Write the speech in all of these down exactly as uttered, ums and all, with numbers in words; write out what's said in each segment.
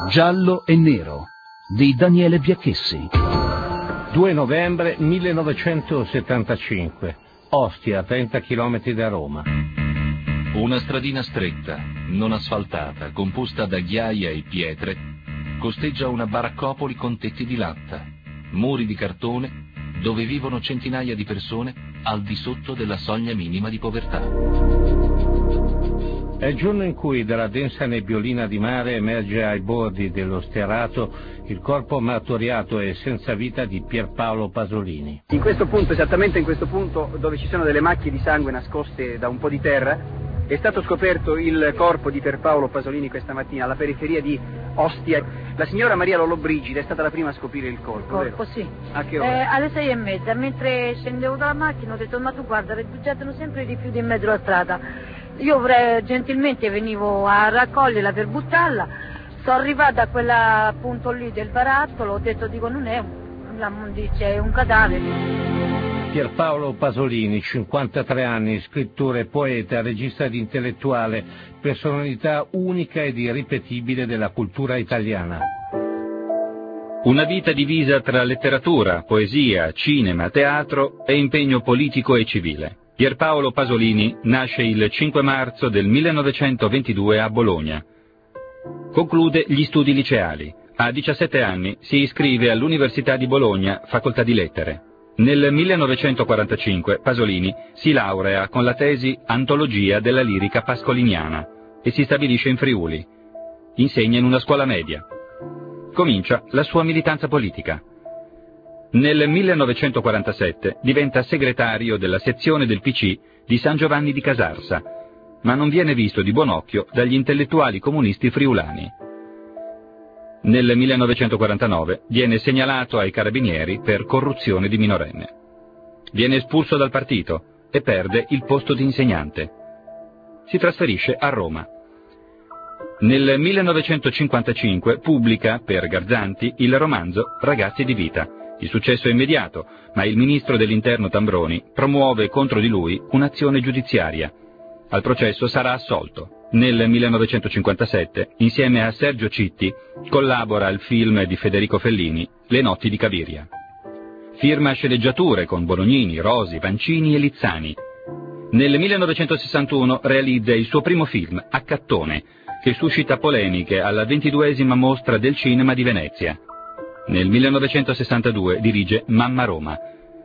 Giallo e nero di Daniele Biacchessi. due novembre millenovecentosettantacinque, Ostia, a trenta chilometri da Roma. Una stradina stretta, non asfaltata, composta da ghiaia e pietre, costeggia una baraccopoli con tetti di latta, muri di cartone, dove vivono centinaia di persone al di sotto della soglia minima di povertà. È il giorno in cui dalla densa nebbiolina di mare emerge ai bordi dello Sterato il corpo martoriato e senza vita di Pierpaolo Pasolini. In questo punto, esattamente in questo punto dove ci sono delle macchie di sangue nascoste da un po' di terra, è stato scoperto il corpo di Pierpaolo Pasolini questa mattina alla periferia di Ostia. La signora Maria Lollobrigida è stata la prima a scoprire il corpo, Il corpo, vero? sì. A che ora? Eh, alle sei e mezza, mentre scendevo dalla macchina ho detto: ma tu guarda, ribugiatano sempre i rifiuti in mezzo alla strada. Io avrei, gentilmente venivo a raccoglierla per buttarla. Sono arrivata a quella punto lì del barattolo, ho detto, dico, non è una mondicia, è un cadavere. Pierpaolo Pasolini, cinquantatré anni, scrittore, poeta, regista ed intellettuale, personalità unica ed irripetibile della cultura italiana. Una vita divisa tra letteratura, poesia, cinema, teatro e impegno politico e civile. Pierpaolo Pasolini nasce il cinque marzo del millenovecentoventidue a Bologna. Conclude gli studi liceali. A diciassette anni si iscrive all'Università di Bologna, facoltà di lettere. Nel millenovecentoquarantacinque Pasolini si laurea con la tesi Antologia della lirica pascoliniana e si stabilisce in Friuli. Insegna in una scuola media. Comincia la sua militanza politica. Nel millenovecentoquarantasette diventa segretario della sezione del P C di San Giovanni di Casarsa, ma non viene visto di buon occhio dagli intellettuali comunisti friulani. Nel millenovecentoquarantanove viene segnalato ai carabinieri per corruzione di minorenne. Viene espulso dal partito e perde il posto di insegnante. Si trasferisce a Roma. Nel millenovecentocinquantacinque pubblica per Garzanti il romanzo Ragazzi di vita. Il successo è immediato, ma il ministro dell'Interno Tambroni promuove contro di lui un'azione giudiziaria. Al processo sarà assolto. Nel millenovecentocinquantasette, insieme a Sergio Citti, collabora al film di Federico Fellini, Le notti di Cabiria. Firma sceneggiature con Bolognini, Rosi, Vancini e Lizzani. Nel millenovecentosessantuno realizza il suo primo film, Accattone, che suscita polemiche alla ventiduesima mostra del cinema di Venezia. Nel millenovecentosessantadue dirige Mamma Roma.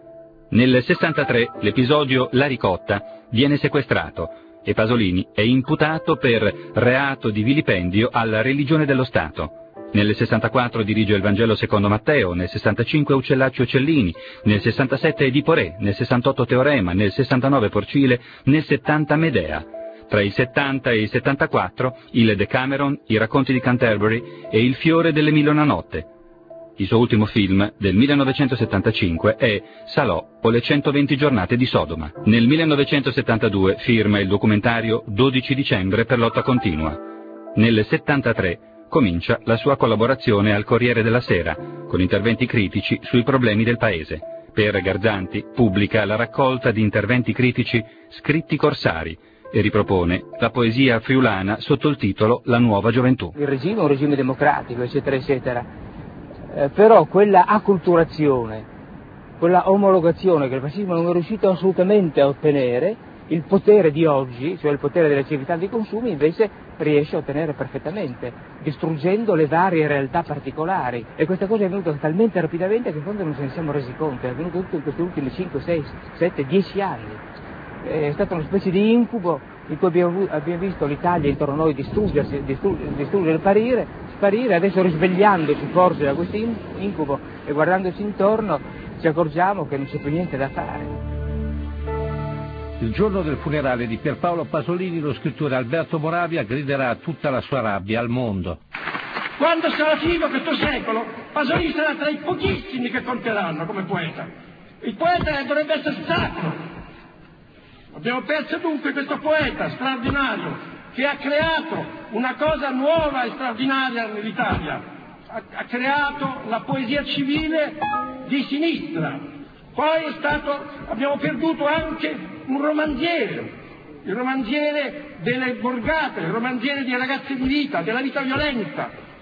Nel sessantatré l'episodio La Ricotta viene sequestrato e Pasolini è imputato per reato di vilipendio alla religione dello Stato. Nel sessantaquattro dirige il Vangelo secondo Matteo, nel sessantacinque Uccellacci Uccellini, nel sessantasette Edipo Re, nel sessantotto Teorema, nel sessantanove Porcile, nel settanta Medea. Tra il settanta e il settantaquattro il Decameron, I racconti di Canterbury e Il fiore delle mille e una notte. Il suo ultimo film, del millenovecentosettantacinque, è Salò o le centoventi giornate di Sodoma. Nel millenovecentosettantadue firma il documentario dodici dicembre per lotta continua. Nel settantatré comincia la sua collaborazione al Corriere della Sera, con interventi critici sui problemi del paese. Per Garzanti pubblica la raccolta di interventi critici Scritti corsari e ripropone la poesia friulana sotto il titolo La nuova gioventù. Il regime è un regime democratico, eccetera, eccetera. Eh, però quella acculturazione, quella omologazione che il fascismo non è riuscito assolutamente a ottenere, il potere di oggi, cioè il potere delle civiltà dei consumi, invece riesce a ottenere perfettamente, distruggendo le varie realtà particolari. E questa cosa è venuta talmente rapidamente che in fondo non ce ne siamo resi conto, è avvenuto tutto in questi ultimi cinque, sei, sette, dieci anni. È stata una specie di incubo in cui abbiamo, abbiamo visto l'Italia intorno a noi distruggersi, distruggere, distruggere e sparire, sparire, adesso risvegliandoci forse da questo incubo e guardandoci intorno ci accorgiamo che non c'è più niente da fare. Il giorno del funerale di Pierpaolo Pasolini lo scrittore Alberto Moravia griderà tutta la sua rabbia al mondo. Quando sarà finito questo secolo, Pasolini sarà tra i pochissimi che conteranno come poeta. Il poeta dovrebbe essere sacro. Abbiamo perso dunque questo poeta straordinario che ha creato una cosa nuova e straordinaria nell'Italia. Ha, ha creato la poesia civile di sinistra. Poi è stato, abbiamo perduto anche un romanziere, il romanziere delle borgate, il romanziere dei ragazzi di vita, della vita violenta.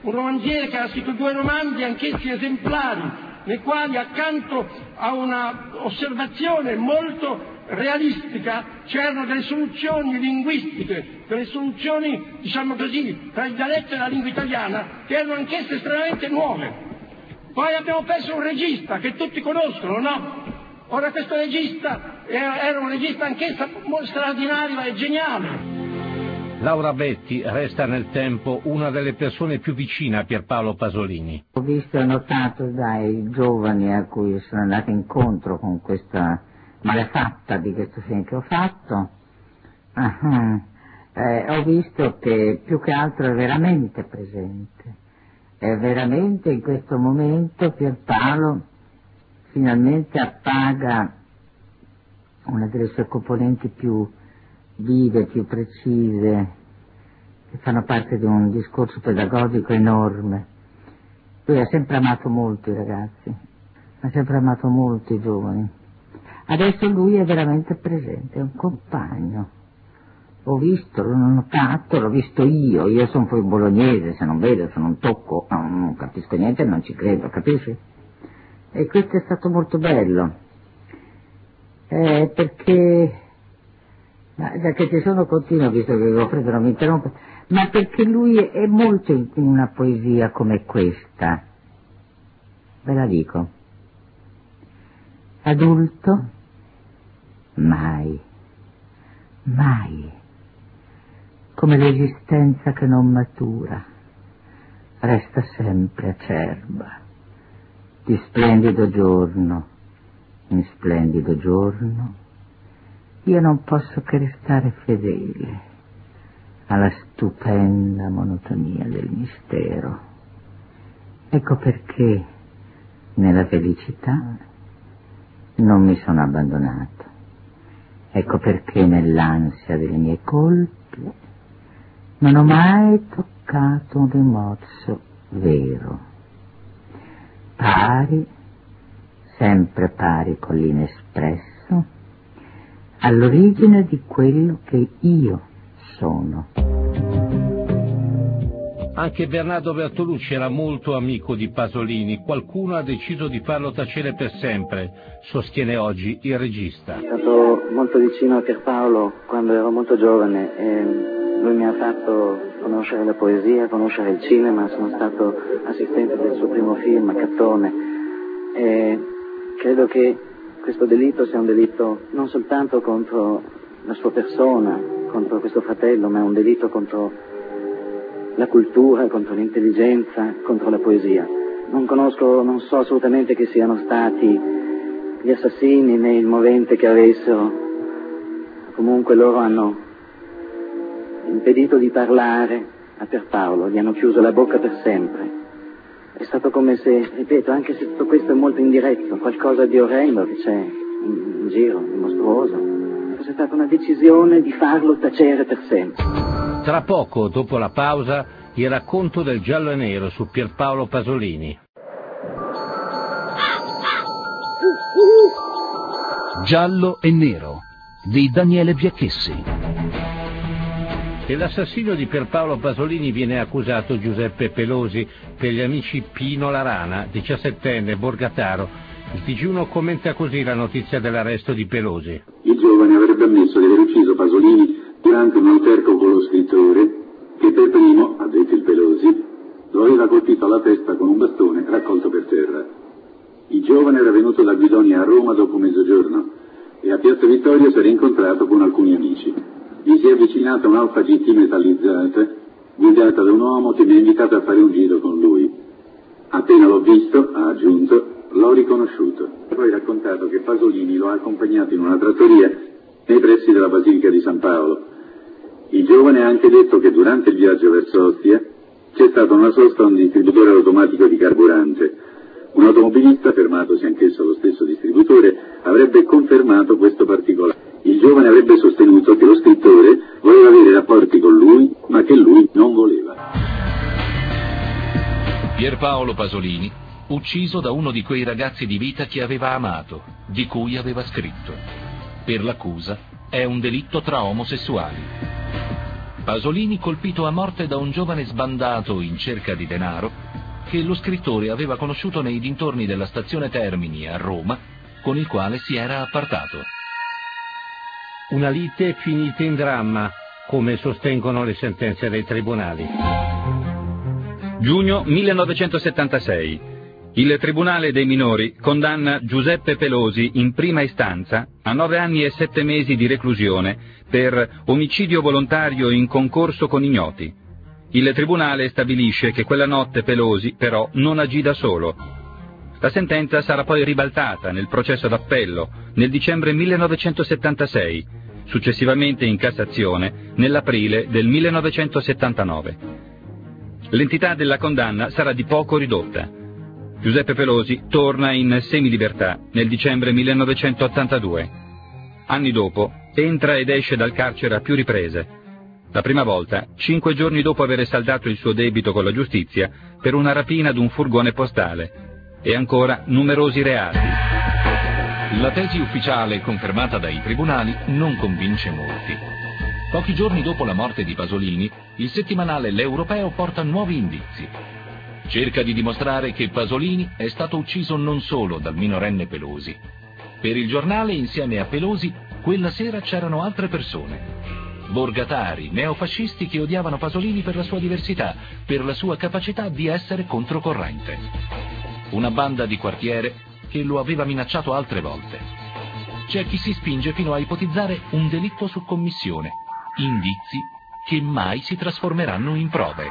un romanziere che ha scritto due romanzi anch'essi esemplari, nei quali accanto a una osservazione molto realistica c'erano delle soluzioni linguistiche, delle soluzioni, diciamo così, tra il dialetto e la lingua italiana, che erano anch'esse estremamente nuove. Poi abbiamo perso un regista che tutti conoscono, no? Ora questo regista era un regista anch'esso straordinario e geniale. Laura Betti resta nel tempo una delle persone più vicine a Pierpaolo Pasolini. Ho visto e notato dai giovani a cui sono andata incontro con questa malefatta di questo film che ho fatto, uh-huh. eh, ho visto che più che altro è veramente presente, è veramente in questo momento Pierpaolo finalmente appaga una delle sue componenti più vive, più precise, che fanno parte di un discorso pedagogico enorme. Lui ha sempre amato molto i ragazzi, ha sempre amato molto i giovani. Adesso lui è veramente presente, è un compagno. L'ho visto, l'ho notato, l'ho visto io, io sono poi bolognese, se non vedo, se non tocco, non, non capisco niente, non ci credo, capisci? E questo è stato molto bello, eh, perché, ma già che ci sono continuo, visto che Goffredo non mi interrompe, ma perché lui è molto in una poesia come questa, ve la dico. Adulto? Mai, mai, come l'esistenza che non matura, resta sempre acerba, di splendido giorno in splendido giorno, io non posso che restare fedele alla stupenda monotonia del mistero. Ecco perché nella felicità non mi sono abbandonato. Ecco perché nell'ansia delle mie colpe non ho mai toccato un rimorso vero. Pari, sempre pari con l'inespresso, all'origine di quello che io sono. Anche Bernardo Bertolucci era molto amico di Pasolini. Qualcuno ha deciso di farlo tacere per sempre, sostiene oggi il regista. Sono stato molto vicino a Pierpaolo quando ero molto giovane e lui mi ha fatto conoscere la poesia, conoscere il cinema. Sono stato assistente del suo primo film, Cattone, e credo che questo delitto sia un delitto non soltanto contro la sua persona, contro questo fratello, ma è un delitto contro la cultura, contro l'intelligenza, contro la poesia. Non conosco, non so assolutamente chi siano stati gli assassini né il movente che avessero. Comunque loro hanno impedito di parlare a Pierpaolo, gli hanno chiuso la bocca per sempre. È stato come se, ripeto, anche se tutto questo è molto indiretto, qualcosa di orrendo che c'è in, in giro, di mostruoso, è stata una decisione di farlo tacere per sempre. Tra poco, dopo la pausa, il racconto del Giallo e Nero su Pierpaolo Pasolini. Giallo e Nero di Daniele Biacchessi. Dell'assassinio di Pierpaolo Pasolini viene accusato Giuseppe Pelosi, per gli amici Pino La Rana, diciassettenne, Borgataro. Il T G uno commenta così la notizia dell'arresto di Pelosi. Il giovane avrebbe ammesso di aver ucciso Pasolini durante un alterco con lo scrittore che per primo, ha detto il Pelosi, lo aveva colpito alla testa con un bastone raccolto per terra. Il giovane era venuto da Guidonia a Roma dopo mezzogiorno e a Piazza Vittoria si era incontrato con alcuni amici. Gli si è avvicinata un'Alfa G T metallizzata, guidata da un uomo che mi ha invitato a fare un giro con lui. Appena l'ho visto, ha aggiunto, l'ho riconosciuto. Ha poi raccontato che Pasolini lo ha accompagnato in una trattoria nei pressi della Basilica di San Paolo. Il giovane ha anche detto che durante il viaggio verso Ostia c'è stata una sosta a un distributore automatico di carburante. Un automobilista, fermatosi anch'esso allo stesso distributore, avrebbe confermato questo particolare. Il giovane avrebbe sostenuto che lo scrittore voleva avere rapporti con lui, ma che lui non voleva. Pierpaolo Pasolini, ucciso da uno di quei ragazzi di vita che aveva amato, di cui aveva scritto. Per l'accusa è un delitto tra omosessuali. Pasolini colpito a morte da un giovane sbandato in cerca di denaro che lo scrittore aveva conosciuto nei dintorni della stazione Termini a Roma, con il quale si era appartato. Una lite finita in dramma, come sostengono le sentenze dei tribunali. Giugno millenovecentosettantasei. Il Tribunale dei minori condanna Giuseppe Pelosi in prima istanza a nove anni e sette mesi di reclusione per omicidio volontario in concorso con ignoti. Il Tribunale stabilisce che quella notte Pelosi però non agì da solo. La sentenza sarà poi ribaltata nel processo d'appello nel dicembre millenovecentosettantasei, successivamente in Cassazione nell'aprile del millenovecentosettantanove. L'entità della condanna sarà di poco ridotta. Giuseppe Pelosi torna in semilibertà nel dicembre millenovecentottantadue. Anni dopo entra ed esce dal carcere a più riprese. La prima volta, cinque giorni dopo aver saldato il suo debito con la giustizia per una rapina d'un furgone postale. E ancora numerosi reati. La tesi ufficiale confermata dai tribunali non convince molti. Pochi giorni dopo la morte di Pasolini, il settimanale L'Europeo porta nuovi indizi. Cerca di dimostrare che Pasolini è stato ucciso non solo dal minorenne Pelosi. Per il giornale, insieme a Pelosi, quella sera c'erano altre persone. Borgatari, neofascisti che odiavano Pasolini per la sua diversità, per la sua capacità di essere controcorrente. Una banda di quartiere che lo aveva minacciato altre volte. C'è chi si spinge fino a ipotizzare un delitto su commissione, indizi che mai si trasformeranno in prove.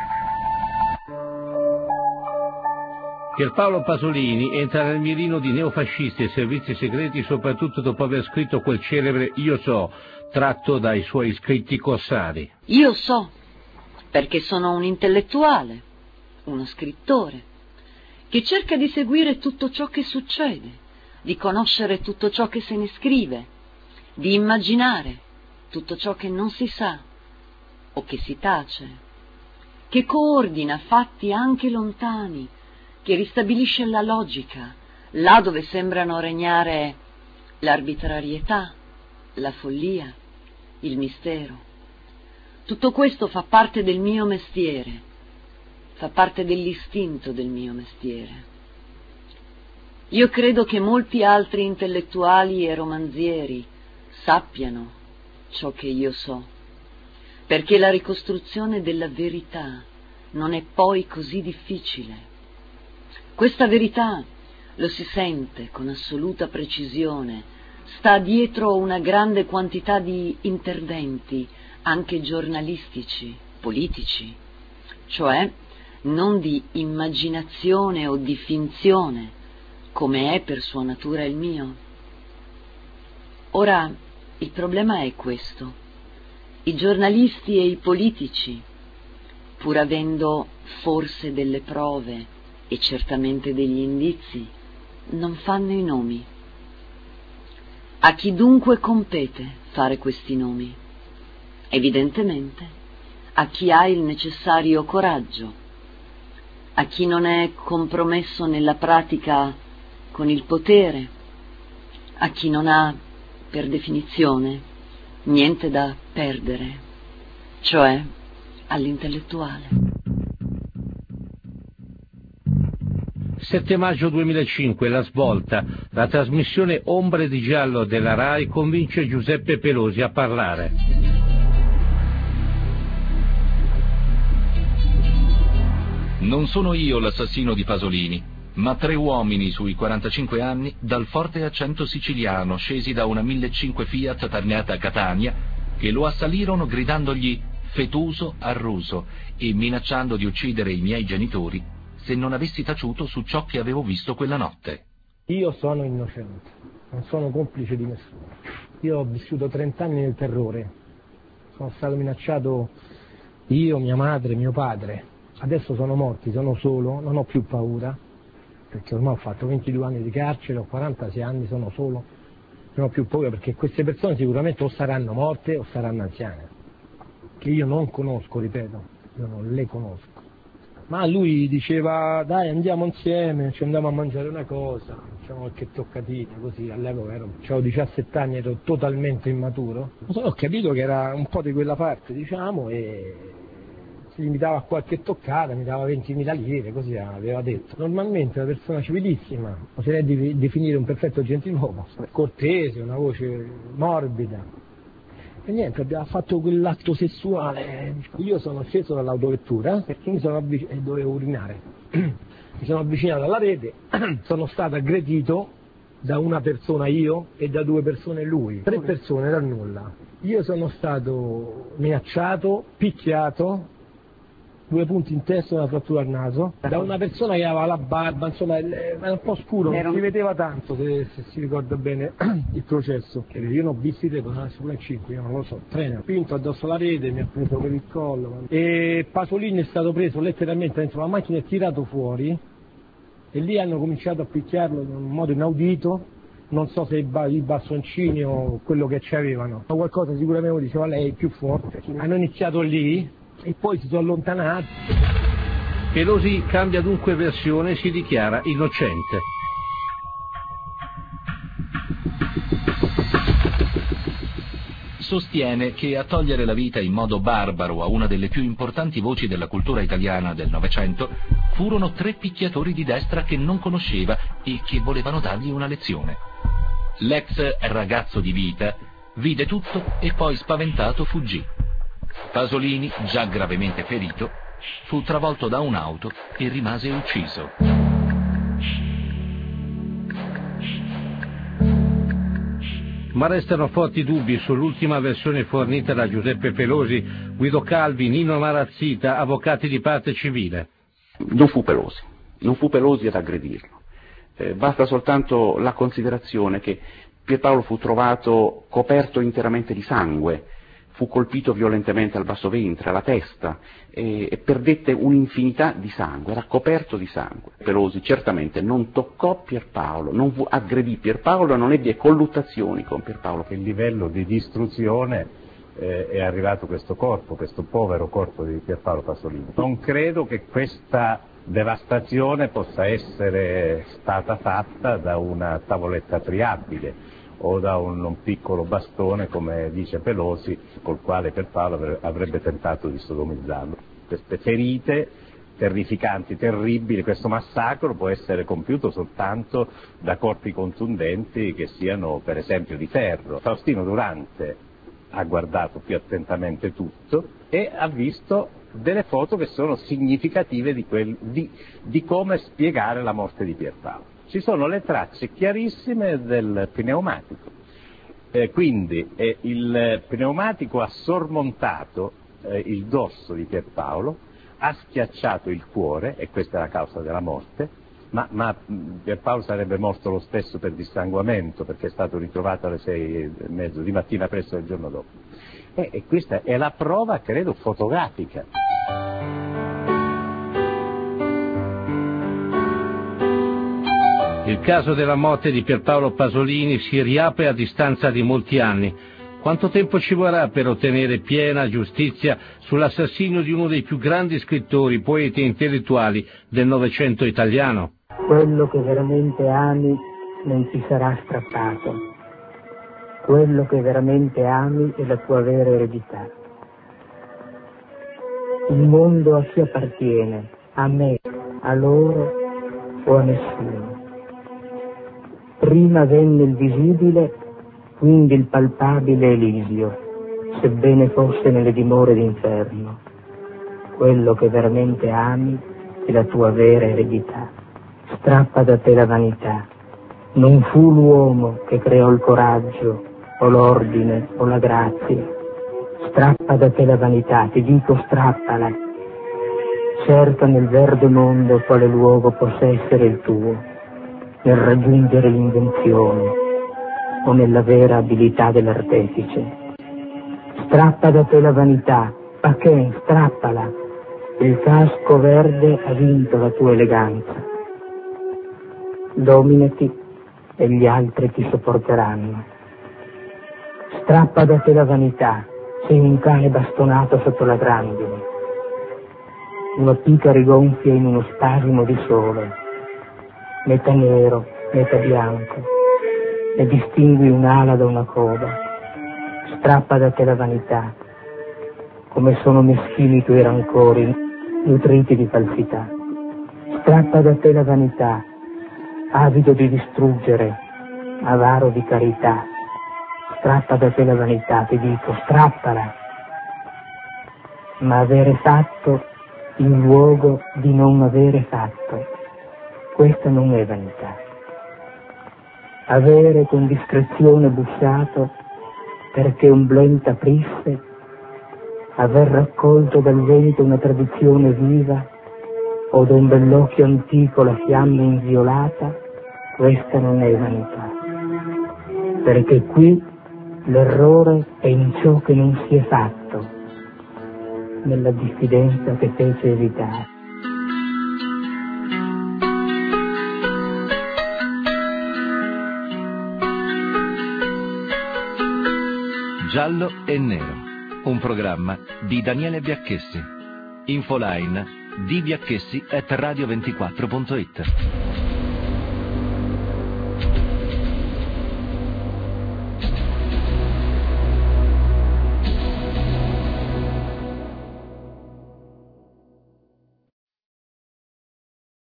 Pierpaolo Pasolini entra nel mirino di neofascisti e servizi segreti soprattutto dopo aver scritto quel celebre Io so, tratto dai suoi scritti corsari. Io so, perché sono un intellettuale, uno scrittore, che cerca di seguire tutto ciò che succede, di conoscere tutto ciò che se ne scrive, di immaginare tutto ciò che non si sa o che si tace, che coordina fatti anche lontani, che ristabilisce la logica là dove sembrano regnare l'arbitrarietà, la follia, il mistero. Tutto questo fa parte del mio mestiere, fa parte dell'istinto del mio mestiere. Io credo che molti altri intellettuali e romanzieri sappiano ciò che io so, perché la ricostruzione della verità non è poi così difficile. Questa verità, lo si sente con assoluta precisione, sta dietro una grande quantità di interventi, anche giornalistici, politici, cioè non di immaginazione o di finzione, come è per sua natura il mio. Ora, il problema è questo. I giornalisti e i politici, pur avendo forse delle prove e certamente degli indizi, non fanno i nomi. A chi dunque compete fare questi nomi? Evidentemente a chi ha il necessario coraggio, a chi non è compromesso nella pratica con il potere, a chi non ha, per definizione, niente da perdere, cioè all'intellettuale. sette maggio duemilacinque, La Svolta, la trasmissione Ombre di Giallo della RAI convince Giuseppe Pelosi a parlare. Non sono io l'assassino di Pasolini, ma tre uomini sui quarantacinque anni dal forte accento siciliano scesi da una millecinquecento Fiat targata a Catania che lo assalirono gridandogli fetuso arruso e minacciando di uccidere i miei genitori se non avessi taciuto su ciò che avevo visto quella notte. Io sono innocente, non sono complice di nessuno. Io ho vissuto trent'anni nel terrore, sono stato minacciato io, mia madre, mio padre. Adesso sono morti, sono solo, non ho più paura, perché ormai ho fatto ventidue anni di carcere, ho quarantasei anni, sono solo, non ho più paura perché queste persone sicuramente o saranno morte o saranno anziane, che io non conosco, ripeto, io non le conosco. Ma lui diceva dai andiamo insieme, ci andiamo a mangiare una cosa, facciamo qualche toccatina così, all'epoca ero, avevo diciassette anni, ero totalmente immaturo, ho capito che era un po' di quella parte, diciamo, e si limitava a qualche toccata, mi dava ventimila lire, così aveva detto. Normalmente una persona civilissima, oserei di definire un perfetto gentiluomo, cortese, una voce morbida. E niente, abbiamo fatto quell'atto sessuale. Io sono sceso dall'autovettura perché mi sono avvic- e dovevo urinare. Mi sono avvicinato alla rete, sono stato aggredito da una persona io e da due persone lui. Tre persone dal nulla. Io sono stato minacciato, picchiato, due punti in testa e una frattura al naso, da una persona che aveva la barba, insomma era un po' scuro, non si vedeva tanto, se, se si ricorda bene il processo. Io non ho visto te, poteva essere in cinque, io non lo so, treno, pinto addosso alla rete, mi ha preso per il collo, e Pasolini è stato preso letteralmente dentro la macchina e tirato fuori, e lì hanno cominciato a picchiarlo in un modo inaudito, non so se i, ba- i bastoncini o quello che ci avevano, ma qualcosa sicuramente diceva lei più forte. Hanno iniziato lì, e poi si sono allontanati. Pelosi cambia dunque versione e si dichiara innocente. Sostiene che a togliere la vita in modo barbaro a una delle più importanti voci della cultura italiana del Novecento furono tre picchiatori di destra che non conosceva e che volevano dargli una lezione. L'ex ragazzo di vita vide tutto e poi spaventato fuggì. Pasolini, già gravemente ferito, fu travolto da un'auto e rimase ucciso. Ma restano forti dubbi sull'ultima versione fornita da Giuseppe Pelosi, Guido Calvi, Nino Marazzita, avvocati di parte civile. Non fu Pelosi, non fu Pelosi ad aggredirlo. Eh, basta soltanto la considerazione che Pierpaolo fu trovato coperto interamente di sangue, fu colpito violentemente al basso ventre, alla testa, e, e perdette un'infinità di sangue, era coperto di sangue. Pelosi certamente non toccò Pierpaolo, non fu, aggredì Pierpaolo, non ebbe colluttazioni con Pierpaolo. Che livello di distruzione eh, è arrivato questo corpo, questo povero corpo di Pierpaolo Pasolini. Non credo che questa devastazione possa essere stata fatta da una tavoletta triabile o da un, un piccolo bastone, come dice Pelosi, col quale Pierpaolo avrebbe tentato di sodomizzarlo. Queste ferite terrificanti, terribili, questo massacro può essere compiuto soltanto da corpi contundenti che siano per esempio di ferro. Faustino Durante ha guardato più attentamente tutto e ha visto delle foto che sono significative di, quel, di, di come spiegare la morte di Pierpaolo. Ci sono le tracce chiarissime del pneumatico, eh, quindi eh, il pneumatico ha sormontato eh, il dorso di Pierpaolo, ha schiacciato il cuore, e questa è la causa della morte, ma, ma Pierpaolo sarebbe morto lo stesso per dissanguamento, perché è stato ritrovato alle sei e mezzo di mattina presto del giorno dopo. E, e questa è la prova, credo, fotografica. Il caso della morte di Pierpaolo Pasolini si riapre a distanza di molti anni. Quanto tempo ci vorrà per ottenere piena giustizia sull'assassinio di uno dei più grandi scrittori, poeti e intellettuali del Novecento italiano? Quello che veramente ami non ti sarà strappato. Quello che veramente ami è la tua vera eredità. Il mondo a chi appartiene? A me, a loro o a nessuno? Prima venne il visibile, quindi il palpabile Elisio, sebbene fosse nelle dimore d'inferno. Quello che veramente ami è la tua vera eredità. Strappa da te la vanità. Non fu l'uomo che creò il coraggio, o l'ordine, o la grazia. Strappa da te la vanità, ti dico strappala. Cerca nel verde mondo quale luogo possa essere il tuo, nel raggiungere l'invenzione o nella vera abilità dell'artefice. Strappa da te la vanità, perché strappala. Il casco verde ha vinto la tua eleganza. Dominati e gli altri ti sopporteranno. Strappa da te la vanità, sei un cane bastonato sotto la grandine. Una pica rigonfia in uno spasimo di sole. Metà nero, metà bianco, ne distingui un'ala da una coda. Strappa da te la vanità, come sono meschini i tuoi rancori, nutriti di falsità. Strappa da te la vanità, avido di distruggere, avaro di carità. Strappa da te la vanità, ti dico, strappala. Ma avere fatto in luogo di non avere fatto, questa non è vanità. Avere con discrezione bussato perché un blento aprisse, aver raccolto dal vento una tradizione viva o da un bell'occhio antico la fiamma inviolata, questa non è vanità. Perché qui l'errore è in ciò che non si è fatto, nella diffidenza che fece evitare. Giallo e Nero, un programma di Daniele Biacchessi. Infoline di biacchessi at radio ventiquattro punto it.